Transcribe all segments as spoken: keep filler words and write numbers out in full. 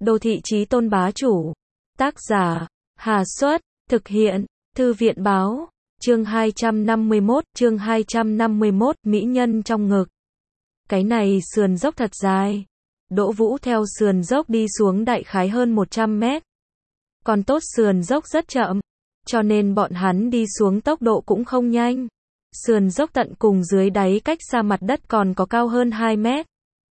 Đô thị chí tôn bá chủ. Tác giả, Hà Xuất, thực hiện, Thư viện báo, chương hai trăm năm mươi mốt, chương hai trăm năm mươi mốt, mỹ nhân trong ngực. Cái này sườn dốc thật dài. Đỗ Vũ theo sườn dốc đi xuống đại khái hơn một trăm mét. Còn tốt sườn dốc rất chậm, cho nên bọn hắn đi xuống tốc độ cũng không nhanh. Sườn dốc tận cùng dưới đáy cách xa mặt đất còn có cao hơn hai mét.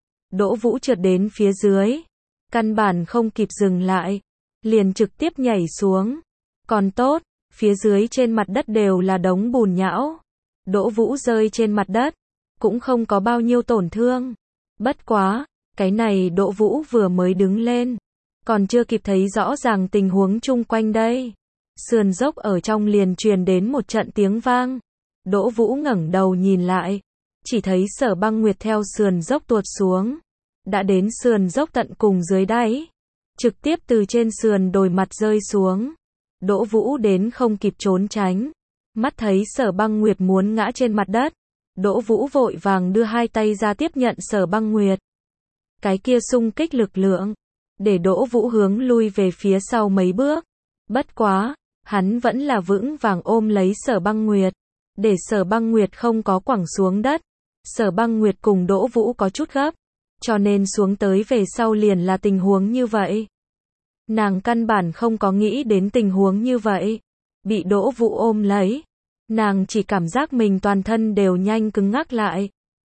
Đỗ Vũ trượt đến phía dưới, căn bản không kịp dừng lại, liền trực tiếp nhảy xuống. Còn tốt, phía dưới trên mặt đất đều là đống bùn nhão. Đỗ Vũ rơi trên mặt đất, cũng không có bao nhiêu tổn thương. Bất quá, cái này Đỗ Vũ vừa mới đứng lên, còn chưa kịp thấy rõ ràng tình huống chung quanh đây. Sườn dốc ở trong liền truyền đến một trận tiếng vang. Đỗ Vũ ngẩng đầu nhìn lại, chỉ thấy Sở Băng Nguyệt theo sườn dốc tuột xuống, đã đến sườn dốc tận cùng dưới đáy, trực tiếp từ trên sườn đồi mặt rơi xuống. Đỗ Vũ đến không kịp trốn tránh, mắt thấy Sở Băng Nguyệt muốn ngã trên mặt đất, Đỗ Vũ vội vàng đưa hai tay ra tiếp nhận Sở Băng Nguyệt. Cái kia xung kích lực lượng, để Đỗ Vũ hướng lui về phía sau mấy bước. Bất quá, hắn vẫn là vững vàng ôm lấy Sở Băng Nguyệt, để Sở Băng Nguyệt không có quẳng xuống đất. Sở Băng Nguyệt cùng Đỗ Vũ có chút gấp, cho nên xuống tới về sau liền là tình huống như vậy. Nàng căn bản không có nghĩ đến tình huống như vậy. Bị Đỗ Vũ ôm lấy, nàng chỉ cảm giác mình toàn thân đều nhanh cứng ngắc lại.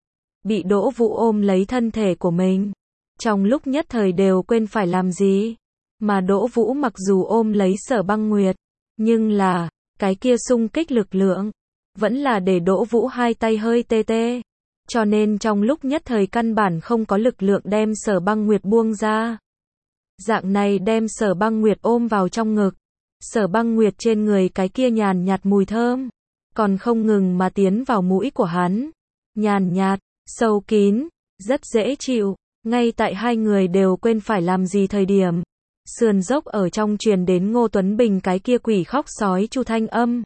Bị Đỗ Vũ ôm lấy thân thể của mình, trong lúc nhất thời đều quên phải làm gì. Mà Đỗ Vũ mặc dù ôm lấy Sở Băng Nguyệt, nhưng là, cái kia xung kích lực lượng, vẫn là để Đỗ Vũ hai tay hơi tê tê. Cho nên trong lúc nhất thời căn bản không có lực lượng đem Sở Băng Nguyệt buông ra. Dạng này đem Sở Băng Nguyệt ôm vào trong ngực. Sở Băng Nguyệt trên người cái kia nhàn nhạt mùi thơm, còn không ngừng mà tiến vào mũi của hắn. Nhàn nhạt, sâu kín, rất dễ chịu. Ngay tại hai người đều quên phải làm gì thời điểm, sườn dốc ở trong truyền đến Ngô Tuấn Bình cái kia quỷ khóc sói chu thanh âm.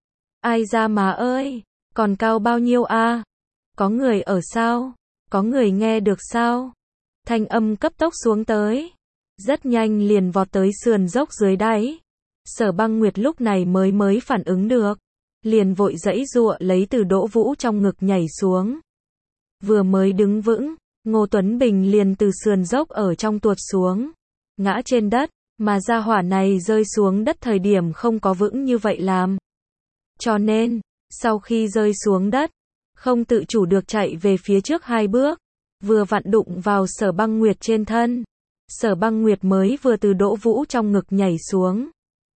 Ai ra mà ơi, còn cao bao nhiêu a? Có người ở sao? Có người nghe được sao? Thanh âm cấp tốc xuống tới, rất nhanh liền vọt tới sườn dốc dưới đáy. Sở Băng Nguyệt lúc này mới mới phản ứng được, liền vội giãy giụa lấy từ Đỗ Vũ trong ngực nhảy xuống. Vừa mới đứng vững, Ngô Tuấn Bình liền từ sườn dốc ở trong tuột xuống, ngã trên đất, mà gia hỏa này rơi xuống đất thời điểm không có vững như vậy làm. Cho nên, sau khi rơi xuống đất, không tự chủ được chạy về phía trước hai bước, vừa vặn đụng vào Sở Băng Nguyệt trên thân. Sở Băng Nguyệt mới vừa từ Đỗ Vũ trong ngực nhảy xuống,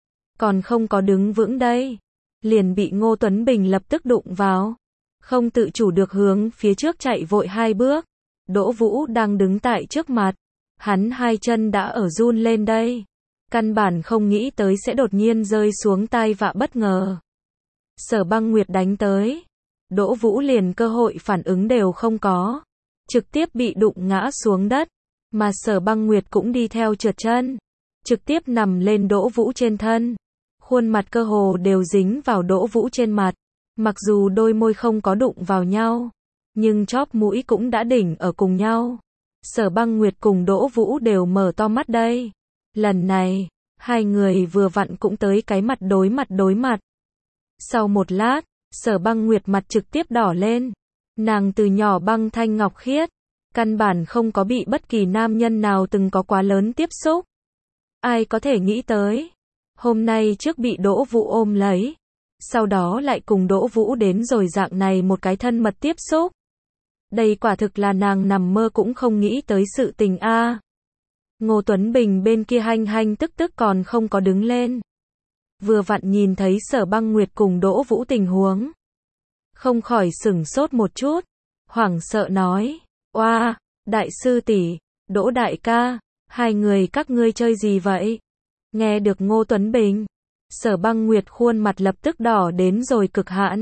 còn không có đứng vững đây, liền bị Ngô Tuấn Bình lập tức đụng vào, không tự chủ được hướng phía trước chạy vội hai bước. Đỗ Vũ đang đứng tại trước mặt, hắn hai chân đã ở run lên đây, căn bản không nghĩ tới sẽ đột nhiên rơi xuống tai vạ bất ngờ. Sở Băng Nguyệt đánh tới, Đỗ Vũ liền cơ hội phản ứng đều không có, trực tiếp bị đụng ngã xuống đất, mà Sở Băng Nguyệt cũng đi theo trượt chân, trực tiếp nằm lên Đỗ Vũ trên thân, khuôn mặt cơ hồ đều dính vào Đỗ Vũ trên mặt, mặc dù đôi môi không có đụng vào nhau, nhưng chóp mũi cũng đã đỉnh ở cùng nhau. Sở Băng Nguyệt cùng Đỗ Vũ đều mở to mắt đây. Lần này, hai người vừa vặn cũng tới cái mặt đối mặt đối mặt. Sau một lát, Sở Băng Nguyệt mặt trực tiếp đỏ lên. Nàng từ nhỏ băng thanh ngọc khiết, căn bản không có bị bất kỳ nam nhân nào từng có quá lớn tiếp xúc. Ai có thể nghĩ tới, hôm nay trước bị Đỗ Vũ ôm lấy, sau đó lại cùng Đỗ Vũ đến rồi dạng này một cái thân mật tiếp xúc. Đây quả thực là nàng nằm mơ cũng không nghĩ tới sự tình a. À. Ngô Tuấn Bình bên kia hanh hanh tức tức còn không có đứng lên. Vừa vặn nhìn thấy Sở Băng Nguyệt cùng Đỗ Vũ tình huống, không khỏi sửng sốt một chút, hoảng sợ nói, oa, đại sư tỷ, Đỗ đại ca, hai người các ngươi chơi gì vậy? Nghe được Ngô Tuấn Bình, Sở Băng Nguyệt khuôn mặt lập tức đỏ đến rồi cực hạn.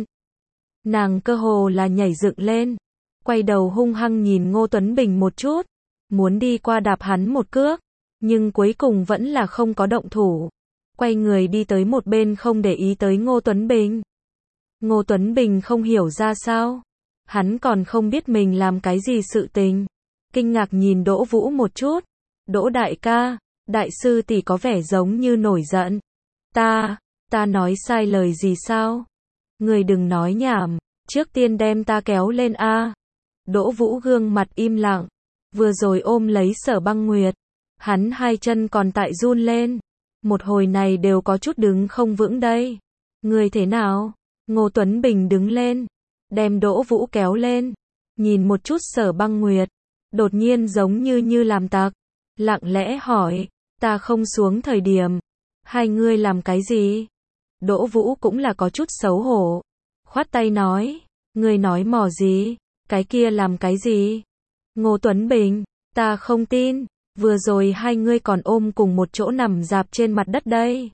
Nàng cơ hồ là nhảy dựng lên, quay đầu hung hăng nhìn Ngô Tuấn Bình một chút, muốn đi qua đạp hắn một cước, nhưng cuối cùng vẫn là không có động thủ, quay người đi tới một bên không để ý tới Ngô Tuấn Bình. Ngô Tuấn Bình không hiểu ra sao, hắn còn không biết mình làm cái gì sự tình, kinh ngạc nhìn Đỗ Vũ một chút, Đỗ đại ca, Đại sư tỷ có vẻ giống như nổi giận. Ta, ta nói sai lời gì sao? Người đừng nói nhảm, trước tiên đem ta kéo lên a. Đỗ Vũ gương mặt im lặng, vừa rồi ôm lấy Sở Băng Nguyệt, hắn hai chân còn tại run lên, một hồi này đều có chút đứng không vững đây. Người thế nào? Ngô Tuấn Bình đứng lên, đem Đỗ Vũ kéo lên, nhìn một chút Sở Băng Nguyệt, đột nhiên giống như như làm tặc, lặng lẽ hỏi, ta không xuống thời điểm, hai ngươi làm cái gì? Đỗ Vũ cũng là có chút xấu hổ, khoát tay nói, ngươi nói mò gì, cái kia làm cái gì? Ngô Tuấn Bình, ta không tin, vừa rồi hai ngươi còn ôm cùng một chỗ nằm dạp trên mặt đất đây.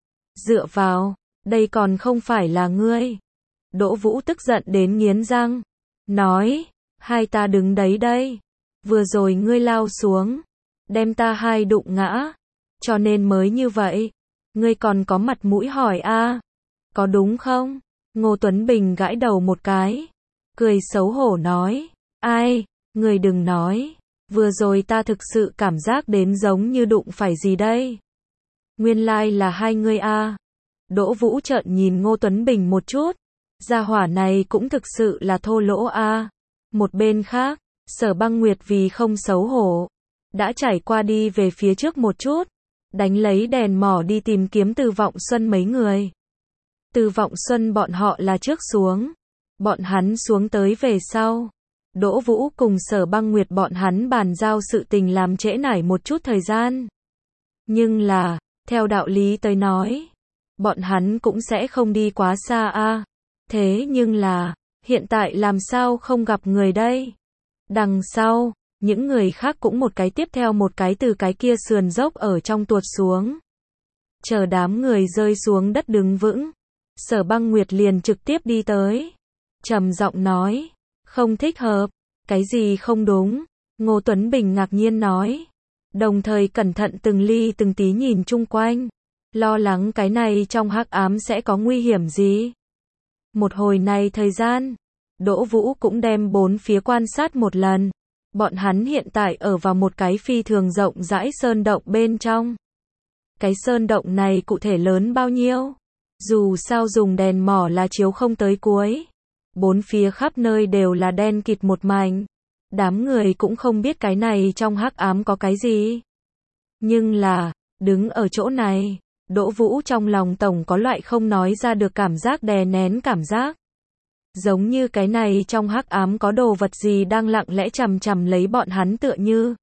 Dựa vào, đây còn không phải là ngươi. Đỗ Vũ tức giận đến nghiến răng, nói, hai ta đứng đấy đây, vừa rồi ngươi lao xuống, đem ta hai đụng ngã, cho nên mới như vậy. Ngươi còn có mặt mũi hỏi a? Có đúng không? Ngô Tuấn Bình gãi đầu một cái, cười xấu hổ nói, ai, ngươi đừng nói, vừa rồi ta thực sự cảm giác đến giống như đụng phải gì đây. Nguyên lai là hai ngươi a. Đỗ Vũ trợn nhìn Ngô Tuấn Bình một chút, gia hỏa này cũng thực sự là thô lỗ a. Một bên khác, Sở Băng Nguyệt vì không xấu hổ, đã trải qua đi về phía trước một chút, đánh lấy đèn mỏ đi tìm kiếm Từ Vọng Xuân mấy người. Từ Vọng Xuân bọn họ là trước xuống, bọn hắn xuống tới về sau. Đỗ Vũ cùng Sở Băng Nguyệt bọn hắn bàn giao sự tình làm trễ nải một chút thời gian. Nhưng là, theo đạo lý tới nói, bọn hắn cũng sẽ không đi quá xa a. Thế nhưng là, hiện tại làm sao không gặp người đây? Đằng sau, những người khác cũng một cái tiếp theo một cái từ cái kia sườn dốc ở trong tuột xuống. Chờ đám người rơi xuống đất đứng vững, Sở Băng Nguyệt liền trực tiếp đi tới, trầm giọng nói, không thích hợp. Cái gì không đúng? Ngô Tuấn Bình ngạc nhiên nói, đồng thời cẩn thận từng ly từng tí nhìn chung quanh, lo lắng cái này trong hắc ám sẽ có nguy hiểm gì. Một hồi này thời gian, Đỗ Vũ cũng đem bốn phía quan sát một lần. Bọn hắn hiện tại ở vào một cái phi thường rộng rãi sơn động bên trong. Cái sơn động này cụ thể lớn bao nhiêu? Dù sao dùng đèn mỏ là chiếu không tới cuối. Bốn phía khắp nơi đều là đen kịt một mảnh. Đám người cũng không biết cái này trong hắc ám có cái gì. Nhưng là, đứng ở chỗ này, Đỗ Vũ trong lòng tổng có loại không nói ra được cảm giác đè nén cảm giác. Giống như cái này trong hắc ám có đồ vật gì đang lặng lẽ chằm chằm lấy bọn hắn tựa như.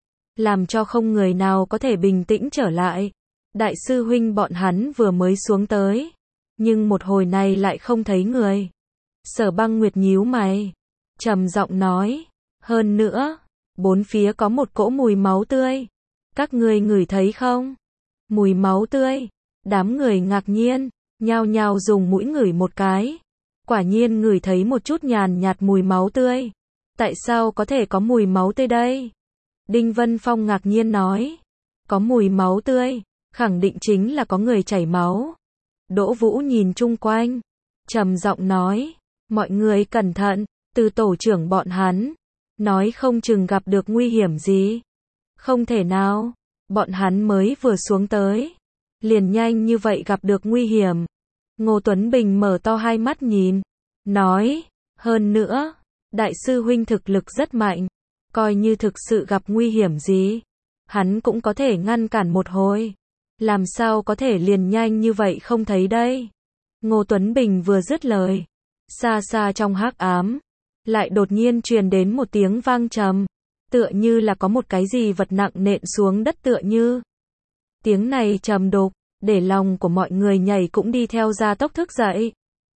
Làm cho không người nào có thể bình tĩnh trở lại. Đại sư huynh bọn hắn vừa mới xuống tới. Nhưng một hồi này lại không thấy người. Sở Băng Nguyệt nhíu mày, trầm giọng nói, hơn nữa, bốn phía có một cỗ mùi máu tươi. Các ngươi ngửi thấy không? Mùi máu tươi. Đám người ngạc nhiên, nhao nhao dùng mũi ngửi một cái. Quả nhiên ngửi thấy một chút nhàn nhạt mùi máu tươi. Tại sao có thể có mùi máu tươi đây? Đinh Vân Phong ngạc nhiên nói, có mùi máu tươi, khẳng định chính là có người chảy máu. Đỗ Vũ nhìn chung quanh, trầm giọng nói, mọi người cẩn thận, từ tổ trưởng bọn hắn, nói không chừng gặp được nguy hiểm gì. Không thể nào, bọn hắn mới vừa xuống tới, liền nhanh như vậy gặp được nguy hiểm. Ngô Tuấn Bình mở to hai mắt nhìn, nói, hơn nữa, đại sư huynh thực lực rất mạnh, coi như thực sự gặp nguy hiểm gì, hắn cũng có thể ngăn cản một hồi. Làm sao có thể liền nhanh như vậy không thấy đây? Ngô Tuấn Bình vừa dứt lời, xa xa trong hắc ám, lại đột nhiên truyền đến một tiếng vang trầm, tựa như là có một cái gì vật nặng nện xuống đất tựa như. Tiếng này trầm đục, để lòng của mọi người nhảy cũng đi theo gia tốc thức dậy.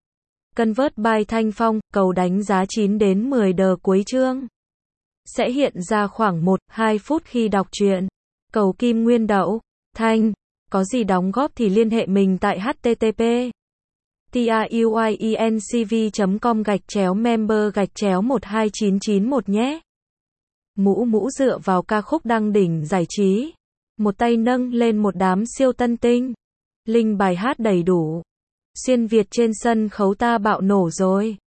Convert by Thanh Phong, cầu đánh giá chín đến mười đờ cuối chương. Sẽ hiện ra khoảng một đến hai phút khi đọc truyện. Cầu kim nguyên đậu, Thanh, có gì đóng góp thì liên hệ mình tại http tiuyencv chấm com gạch chéo member gạch chéo một hai chín chín một nhé. Mũ mũ dựa vào ca khúc đăng đỉnh giải trí. Một tay nâng lên một đám siêu tân tinh. Linh bài hát đầy đủ. Xuyên Việt trên sân khấu ta bạo nổ rồi.